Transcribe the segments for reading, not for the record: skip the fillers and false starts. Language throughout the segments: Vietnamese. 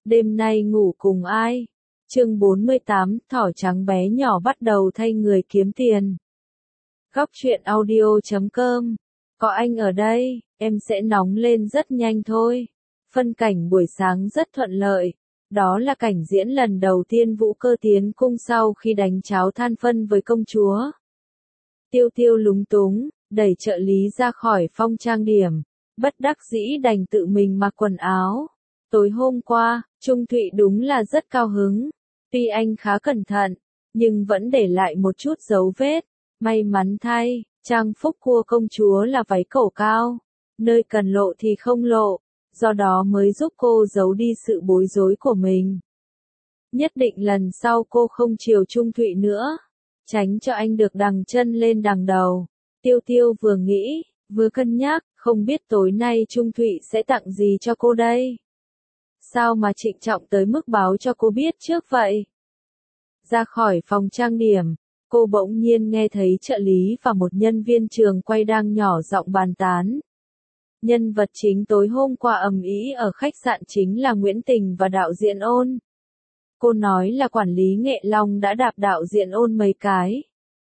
Đêm nay ngủ cùng ai? Chương 48, thỏ trắng bé nhỏ bắt đầu thay người kiếm tiền. Góc truyện audio.com. Có anh ở đây, em sẽ nóng lên rất nhanh thôi. Phân cảnh buổi sáng rất thuận lợi. Đó là cảnh diễn lần đầu tiên Vũ Cơ tiến cung sau khi đánh cháo than phân với công chúa. Tiêu Tiêu lúng túng, đẩy trợ lý ra khỏi phòng trang điểm. Bất đắc dĩ đành tự mình mặc quần áo. Tối hôm qua, Trung Thụy đúng là rất cao hứng. Tuy anh khá cẩn thận, nhưng vẫn để lại một chút dấu vết. May mắn thay, trang phục của công chúa là váy cổ cao. Nơi cần lộ thì không lộ, do đó mới giúp cô giấu đi sự bối rối của mình. Nhất định lần sau cô không chiều Trung Thụy nữa, tránh cho anh được đằng chân lên đằng đầu. Tiêu Tiêu vừa nghĩ, vừa cân nhắc, không biết tối nay Trung Thụy sẽ tặng gì cho cô đây. Sao mà trịnh trọng tới mức báo cho cô biết trước vậy? Ra khỏi phòng trang điểm, cô bỗng nhiên nghe thấy trợ lý và một nhân viên trường quay đang nhỏ giọng bàn tán. Nhân vật chính tối hôm qua ầm ĩ ở khách sạn chính là Nguyễn Tình và đạo diễn Ôn. Cô nói là quản lý Nghệ Long đã đạp đạo diễn Ôn mấy cái.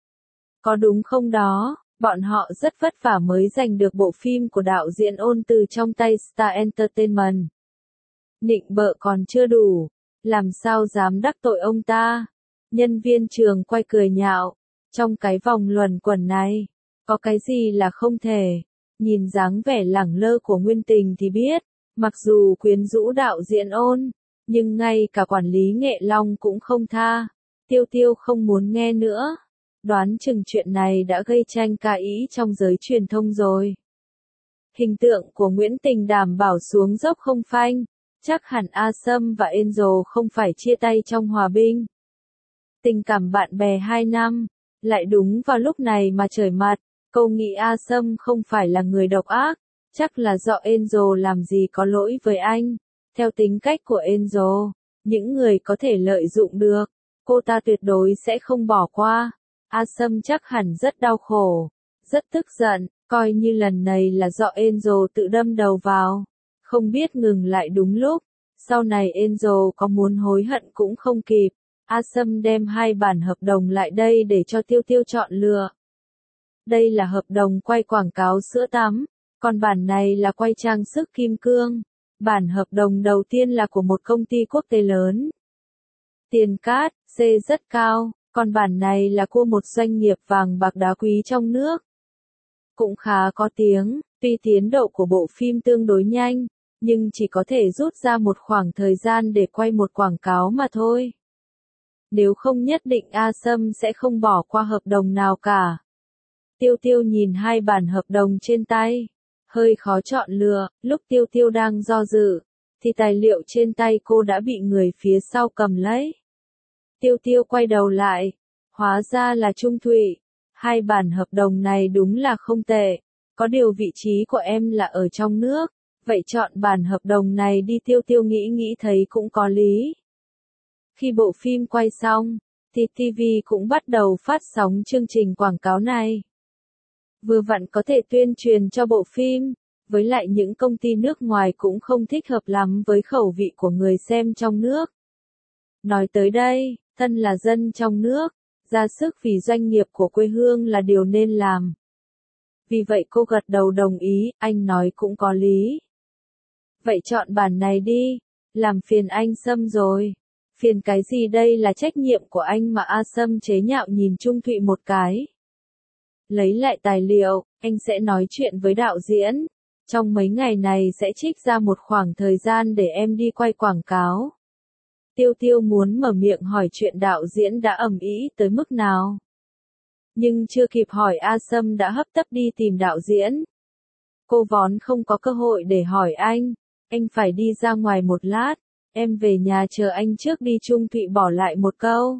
Có đúng không đó? Bọn họ rất vất vả mới giành được bộ phim của đạo diễn Ôn từ trong tay Star Entertainment. Nịnh bợ còn chưa đủ, làm sao dám đắc tội ông ta? Nhân viên trường quay cười nhạo, trong cái vòng luẩn quẩn này, có cái gì là không thể? Nhìn dáng vẻ lẳng lơ của Nguyên Tình thì biết, mặc dù quyến rũ đạo diễn Ôn, nhưng ngay cả quản lý Nghệ Long cũng không tha. Tiêu Tiêu không muốn nghe nữa, đoán chừng chuyện này đã gây tranh cãi trong giới truyền thông rồi. Hình tượng của Nguyễn Tình đảm bảo xuống dốc không phanh. Chắc hẳn A Sâm và Angel không phải chia tay trong hòa bình. Tình cảm bạn bè 2 năm, lại đúng vào lúc này mà trời mặt. Cô nghĩ A Sâm không phải là người độc ác, chắc là do Angel làm gì có lỗi với anh. Theo tính cách của Angel, những người có thể lợi dụng được, cô ta tuyệt đối sẽ không bỏ qua. A Sâm chắc hẳn rất đau khổ, rất tức giận, coi như lần này là do Angel tự đâm đầu vào. Không biết ngừng lại đúng lúc, sau này Angel có muốn hối hận cũng không kịp. A Sâm đem 2 bản hợp đồng lại đây để cho Tiêu Tiêu chọn lựa. Đây là hợp đồng quay quảng cáo sữa tắm, còn bản này là quay trang sức kim cương. Bản hợp đồng đầu tiên là của một công ty quốc tế lớn. Tiền cát, C rất cao, còn bản này là của một doanh nghiệp vàng bạc đá quý trong nước. Cũng khá có tiếng, tuy tiến độ của bộ phim tương đối nhanh, nhưng chỉ có thể rút ra một khoảng thời gian để quay một quảng cáo mà thôi. Nếu không nhất định A Sâm sẽ không bỏ qua hợp đồng nào cả. Tiêu Tiêu nhìn 2 bản hợp đồng trên tay, hơi khó chọn lựa. Lúc Tiêu Tiêu đang do dự, thì tài liệu trên tay cô đã bị người phía sau cầm lấy. Tiêu Tiêu quay đầu lại, hóa ra là Trung Thụy. 2 bản hợp đồng này đúng là không tệ, có điều vị trí của em là ở trong nước. Vậy chọn bản hợp đồng này đi. Tiêu Tiêu nghĩ thấy cũng có lý. Khi bộ phim quay xong, thì TV cũng bắt đầu phát sóng chương trình quảng cáo này. Vừa vặn có thể tuyên truyền cho bộ phim, với lại những công ty nước ngoài cũng không thích hợp lắm với khẩu vị của người xem trong nước. Nói tới đây, thân là dân trong nước, ra sức vì doanh nghiệp của quê hương là điều nên làm. Vì vậy cô gật đầu đồng ý, anh nói cũng có lý. Vậy chọn bản này đi, làm phiền anh Sâm rồi. Phiền cái gì, đây là trách nhiệm của anh mà. A Sâm chế nhạo nhìn Trung Thụy một cái. Lấy lại tài liệu, anh sẽ nói chuyện với đạo diễn. Trong mấy ngày này sẽ trích ra một khoảng thời gian để em đi quay quảng cáo. Tiêu Tiêu muốn mở miệng hỏi chuyện đạo diễn đã ầm ĩ tới mức nào. Nhưng chưa kịp hỏi A Sâm đã hấp tấp đi tìm đạo diễn. Cô vốn không có cơ hội để hỏi anh phải đi ra ngoài một lát, em về nhà chờ anh trước đi. Trung Thụy bỏ lại một câu,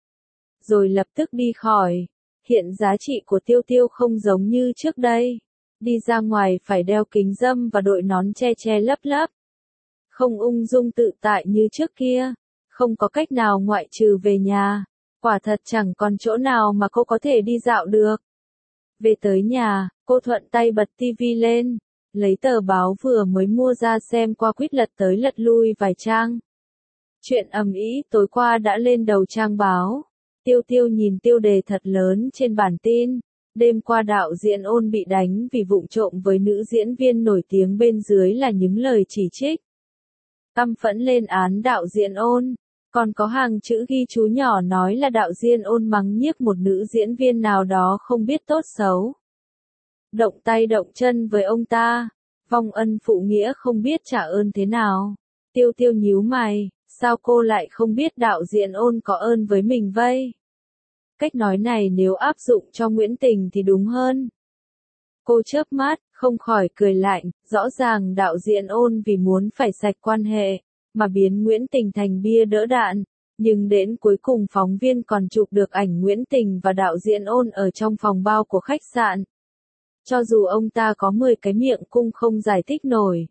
rồi lập tức đi khỏi. Hiện giá trị của Tiêu Tiêu không giống như trước đây. Đi ra ngoài phải đeo kính râm và đội nón che lấp lấp. Không ung dung tự tại như trước kia. Không có cách nào ngoại trừ về nhà. Quả thật chẳng còn chỗ nào mà cô có thể đi dạo được. Về tới nhà, cô thuận tay bật tivi lên. Lấy tờ báo vừa mới mua ra xem qua quýt lật tới lật lui vài trang. Chuyện ầm ĩ tối qua đã lên đầu trang báo. Tiêu Tiêu nhìn tiêu đề thật lớn trên bản tin. Đêm qua đạo diễn Ôn bị đánh vì vụng trộm với nữ diễn viên nổi tiếng, bên dưới là những lời chỉ trích. Căm phẫn lên án đạo diễn Ôn. Còn có hàng chữ ghi chú nhỏ nói là đạo diễn Ôn mắng nhiếc một nữ diễn viên nào đó không biết tốt xấu. Động tay động chân với ông ta. Vong ân phụ nghĩa không biết trả ơn thế nào. Tiêu Tiêu nhíu mày, sao cô lại không biết đạo diễn Ôn có ơn với mình vậy? Cách nói này nếu áp dụng cho Nguyễn Tình thì đúng hơn. Cô chớp mắt, không khỏi cười lạnh, rõ ràng đạo diễn Ôn vì muốn phải sạch quan hệ, mà biến Nguyễn Tình thành bia đỡ đạn. Nhưng đến cuối cùng phóng viên còn chụp được ảnh Nguyễn Tình và đạo diễn Ôn ở trong phòng bao của khách sạn. Cho dù ông ta có 10 cái miệng cung không giải thích nổi.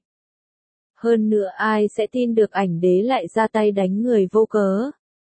Hơn nữa ai sẽ tin được ảnh đế lại ra tay đánh người vô cớ.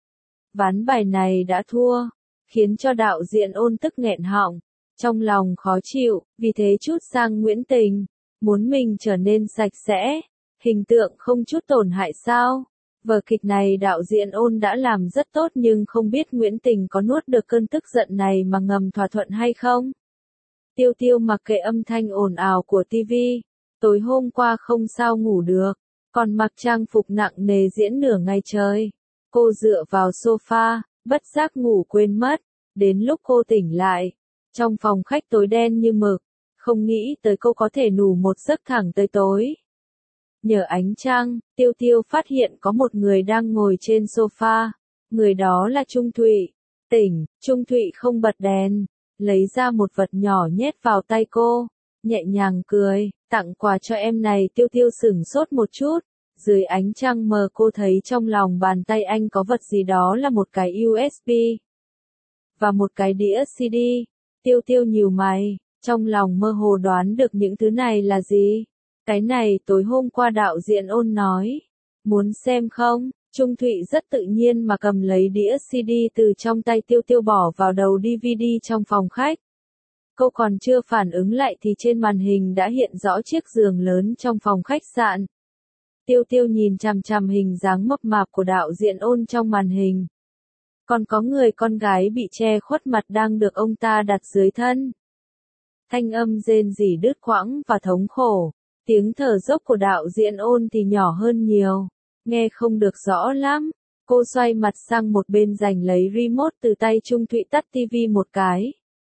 Ván bài này đã thua, khiến cho đạo diễn Ôn tức nghẹn họng, trong lòng khó chịu, vì thế trút sang Nguyễn Tình, muốn mình trở nên sạch sẽ, hình tượng không chút tổn hại sao. Vở kịch này đạo diễn Ôn đã làm rất tốt, nhưng không biết Nguyễn Tình có nuốt được cơn tức giận này mà ngầm thỏa thuận hay không. Tiêu Tiêu mặc kệ âm thanh ồn ào của TV, tối hôm qua không sao ngủ được, còn mặc trang phục nặng nề diễn nửa ngày trời. Cô dựa vào sofa, bất giác ngủ quên mất, đến lúc cô tỉnh lại, trong phòng khách tối đen như mực, không nghĩ tới cô có thể ngủ một giấc thẳng tới tối. Nhờ ánh trăng, Tiêu Tiêu phát hiện có một người đang ngồi trên sofa, người đó là Trung Thụy. Tỉnh, Trung Thụy không bật đèn, lấy ra một vật nhỏ nhét vào tay cô, nhẹ nhàng cười, tặng quà cho em này. Tiêu Tiêu sửng sốt một chút, dưới ánh trăng mờ cô thấy trong lòng bàn tay anh có vật gì đó, là một cái USB và một cái đĩa CD. Tiêu Tiêu nhíu mày, trong lòng mơ hồ đoán được những thứ này là gì. Cái này tối hôm qua đạo diễn Ôn nói, muốn xem không? Trung Thụy rất tự nhiên mà cầm lấy đĩa CD từ trong tay Tiêu Tiêu bỏ vào đầu DVD trong phòng khách. Cô còn chưa phản ứng lại thì trên màn hình đã hiện rõ chiếc giường lớn trong phòng khách sạn. Tiêu Tiêu nhìn chằm chằm hình dáng mập mạp của đạo diễn Ôn trong màn hình. Còn có người con gái bị che khuất mặt đang được ông ta đặt dưới thân. Thanh âm rên rỉ đứt quãng và thống khổ. Tiếng thở dốc của đạo diễn Ôn thì nhỏ hơn nhiều, nghe không được rõ lắm. Cô xoay mặt sang một bên giành lấy remote từ tay Trung Thụy, tắt TV một cái.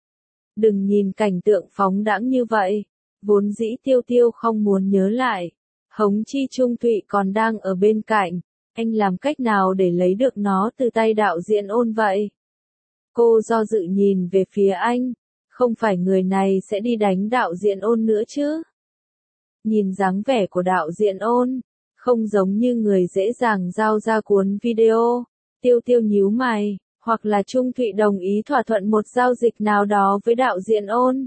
Đừng nhìn cảnh tượng phóng đãng như vậy, vốn dĩ Tiêu Tiêu không muốn nhớ lại. Hống chi Trung Thụy còn đang ở bên cạnh, anh làm cách nào để lấy được nó từ tay đạo diễn Ôn vậy? Cô do dự nhìn về phía anh, không phải người này sẽ đi đánh đạo diễn Ôn nữa chứ? Nhìn dáng vẻ của đạo diễn Ôn, không giống như người dễ dàng giao ra cuốn video. Tiêu Tiêu nhíu mày, hoặc là Trung Thụy đồng ý thỏa thuận một giao dịch nào đó với đạo diễn Ôn.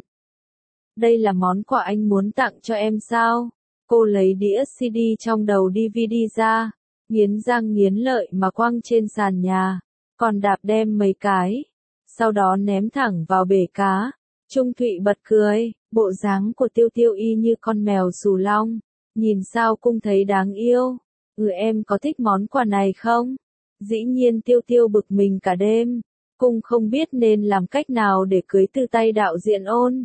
Đây là món quà anh muốn tặng cho em sao? Cô lấy đĩa CD trong đầu DVD ra, nghiến răng nghiến lợi mà quăng trên sàn nhà, còn đạp đem mấy cái, sau đó ném thẳng vào bể cá. Trung Thụy bật cười, bộ dáng của Tiêu Tiêu y như con mèo xù lông, nhìn sao cũng thấy đáng yêu. Em có thích món quà này không? Dĩ nhiên Tiêu Tiêu bực mình cả đêm, cũng không biết nên làm cách nào để cưới từ tay đạo diễn Ôn.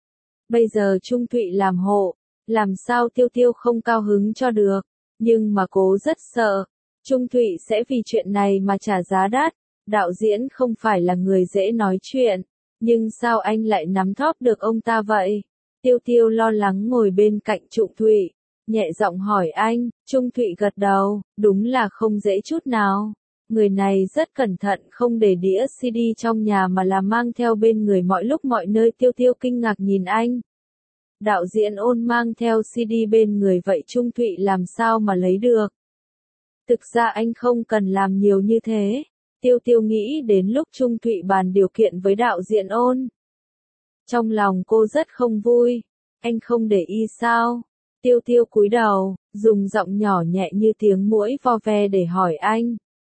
Bây giờ Trung Thụy làm hộ, làm sao Tiêu Tiêu không cao hứng cho được, nhưng mà cô rất sợ, Trung Thụy sẽ vì chuyện này mà trả giá đắt. Đạo diễn không phải là người dễ nói chuyện, nhưng sao anh lại nắm thóp được ông ta vậy? Tiêu Tiêu lo lắng ngồi bên cạnh Trung Thụy, nhẹ giọng hỏi anh. Trung Thụy gật đầu, đúng là không dễ chút nào. Người này rất cẩn thận, không để đĩa CD trong nhà mà là mang theo bên người mọi lúc mọi nơi. Tiêu Tiêu kinh ngạc nhìn anh. Đạo diễn Ôn mang theo CD bên người vậy Trung Thụy làm sao mà lấy được? Thực ra anh không cần làm nhiều như thế. Tiêu Tiêu nghĩ đến lúc Trung Thụy bàn điều kiện với đạo diễn Ôn. Trong lòng cô rất không vui. Anh không để ý sao? Tiêu Tiêu cúi đầu, dùng giọng nhỏ nhẹ như tiếng muỗi vo ve để hỏi anh.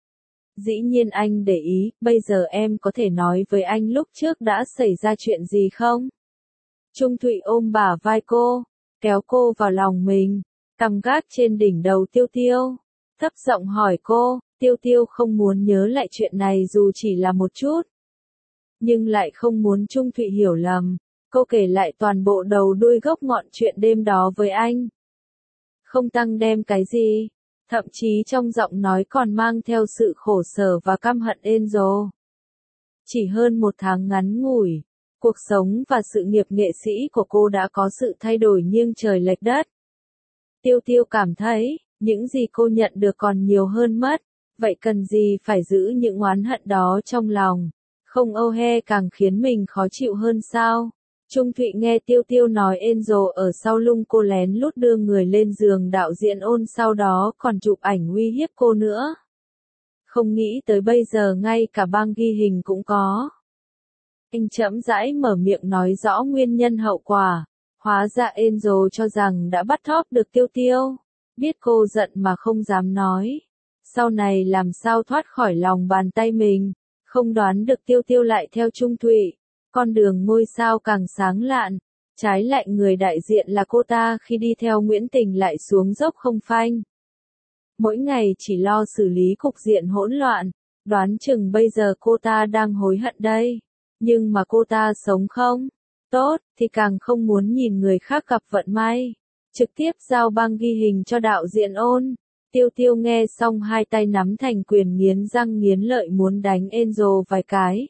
Dĩ nhiên anh để ý, bây giờ em có thể nói với anh lúc trước đã xảy ra chuyện gì không? Trung Thụy ôm bả vai cô, kéo cô vào lòng mình, cằm gác trên đỉnh đầu Tiêu Tiêu. thấp giọng hỏi cô. Tiêu Tiêu không muốn nhớ lại chuyện này dù chỉ là một chút. Nhưng lại không muốn Trung Thụy hiểu lầm. Cô kể lại toàn bộ đầu đuôi gốc ngọn chuyện đêm đó với anh. Không tăng đem cái gì. Thậm chí trong giọng nói còn mang theo sự khổ sở và căm hận Angel. Chỉ hơn một tháng ngắn ngủi, cuộc sống và sự nghiệp nghệ sĩ của cô đã có sự thay đổi nghiêng trời lệch đất. Tiêu Tiêu cảm thấy, những gì cô nhận được còn nhiều hơn mất, vậy cần gì phải giữ những oán hận đó trong lòng, không âu he càng khiến mình khó chịu hơn sao. Trung Thụy nghe Tiêu Tiêu nói Angel ở sau lưng cô lén lút đưa người lên giường đạo diễn Ôn, sau đó còn chụp ảnh uy hiếp cô nữa. Không nghĩ tới bây giờ ngay cả băng ghi hình cũng có. Anh chậm rãi mở miệng nói rõ nguyên nhân hậu quả. Hóa ra Angel cho rằng đã bắt thóp được Tiêu Tiêu. Biết cô giận mà không dám nói. Sau này làm sao thoát khỏi lòng bàn tay mình. Không đoán được Tiêu Tiêu lại theo Trung Thụy. Con đường ngôi sao càng sáng lạn. Trái lại người đại diện là cô ta khi đi theo Nguyễn Tình lại xuống dốc không phanh. Mỗi ngày chỉ lo xử lý cục diện hỗn loạn. Đoán chừng bây giờ cô ta đang hối hận đây. Nhưng mà cô ta sống không tốt thì càng không muốn nhìn người khác gặp vận may. Trực tiếp giao băng ghi hình cho đạo diễn Ôn. Tiêu Tiêu nghe xong hai tay nắm thành quyền nghiến răng nghiến lợi muốn đánh Angel vài cái.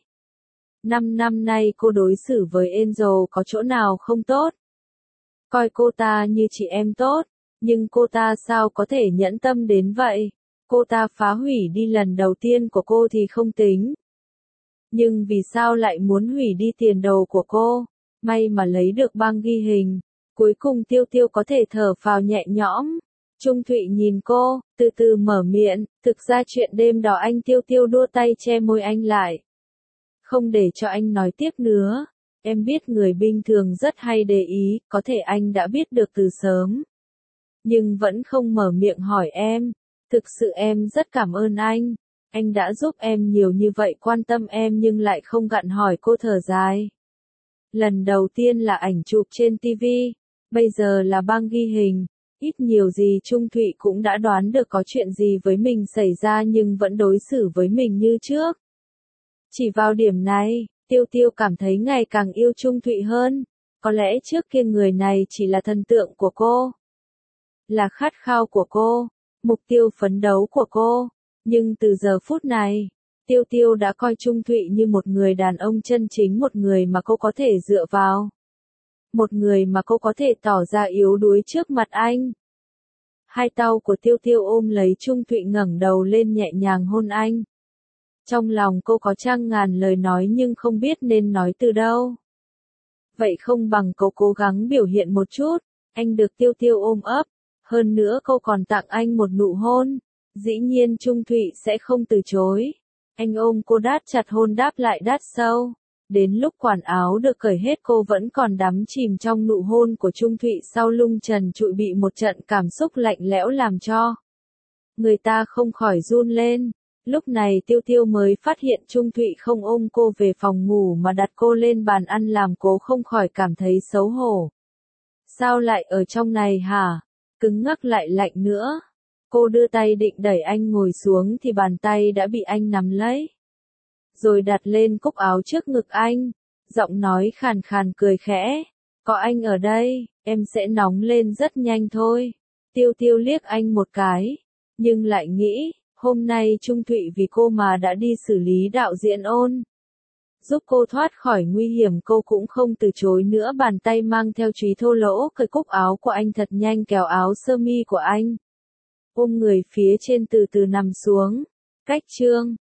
5 năm nay cô đối xử với Angel có chỗ nào không tốt. Coi cô ta như chị em tốt. Nhưng cô ta sao có thể nhẫn tâm đến vậy? Cô ta phá hủy đi lần đầu tiên của cô thì không tính. Nhưng vì sao lại muốn hủy đi tiền đồ của cô? May mà lấy được băng ghi hình. Cuối cùng Tiêu Tiêu có thể thở phào nhẹ nhõm. Trung Thụy nhìn cô, từ từ mở miệng. Thực ra chuyện đêm đó anh Tiêu Tiêu đua tay che môi anh lại. Không để cho anh nói tiếp nữa. Em biết người bình thường rất hay để ý, có thể anh đã biết được từ sớm. Nhưng vẫn không mở miệng hỏi em. Thực sự em rất cảm ơn anh. Anh đã giúp em nhiều như vậy, quan tâm em nhưng lại không gặn hỏi. Cô thở dài. Lần đầu tiên là ảnh chụp trên TV, bây giờ là băng ghi hình. Ít nhiều gì Trung Thụy cũng đã đoán được có chuyện gì với mình xảy ra nhưng vẫn đối xử với mình như trước. Chỉ vào điểm này, Tiêu Tiêu cảm thấy ngày càng yêu Trung Thụy hơn. Có lẽ trước kia người này chỉ là thần tượng của cô. Là khát khao của cô, mục tiêu phấn đấu của cô. Nhưng từ giờ phút này, Tiêu Tiêu đã coi Trung Thụy như một người đàn ông chân chính, một người mà cô có thể dựa vào. Một người mà cô có thể tỏ ra yếu đuối trước mặt anh. Hai tay của Tiêu Tiêu ôm lấy Trung Thụy ngẩng đầu lên nhẹ nhàng hôn anh. Trong lòng cô có trăm ngàn lời nói nhưng không biết nên nói từ đâu. Vậy không bằng cô cố gắng biểu hiện một chút. Anh được Tiêu Tiêu ôm ấp. Hơn nữa cô còn tặng anh một nụ hôn. Dĩ nhiên Trung Thụy sẽ không từ chối. Anh ôm cô đát chặt hôn đáp lại đát sâu. Đến lúc quần áo được cởi hết cô vẫn còn đắm chìm trong nụ hôn của Trung Thụy, sau lưng trần trụi bị một trận cảm xúc lạnh lẽo làm cho người ta không khỏi run lên. Lúc này Tiêu Tiêu mới phát hiện Trung Thụy không ôm cô về phòng ngủ mà đặt cô lên bàn ăn, làm cô không khỏi cảm thấy xấu hổ. Sao lại ở trong này hả? Cứng ngắc lại lạnh nữa. Cô đưa tay định đẩy anh ngồi xuống thì bàn tay đã bị anh nắm lấy. Rồi đặt lên cúc áo trước ngực anh. Giọng nói khàn khàn cười khẽ. Có anh ở đây, em sẽ nóng lên rất nhanh thôi. Tiêu Tiêu liếc anh một cái. Nhưng lại nghĩ, hôm nay Trung Thụy vì cô mà đã đi xử lý đạo diễn Ôn. Giúp cô thoát khỏi nguy hiểm, cô cũng không từ chối nữa. Bàn tay mang theo chùy thô lỗ cởi cúc áo của anh thật nhanh, kéo áo sơ mi của anh. Ôm người phía trên từ từ nằm xuống. Cách chương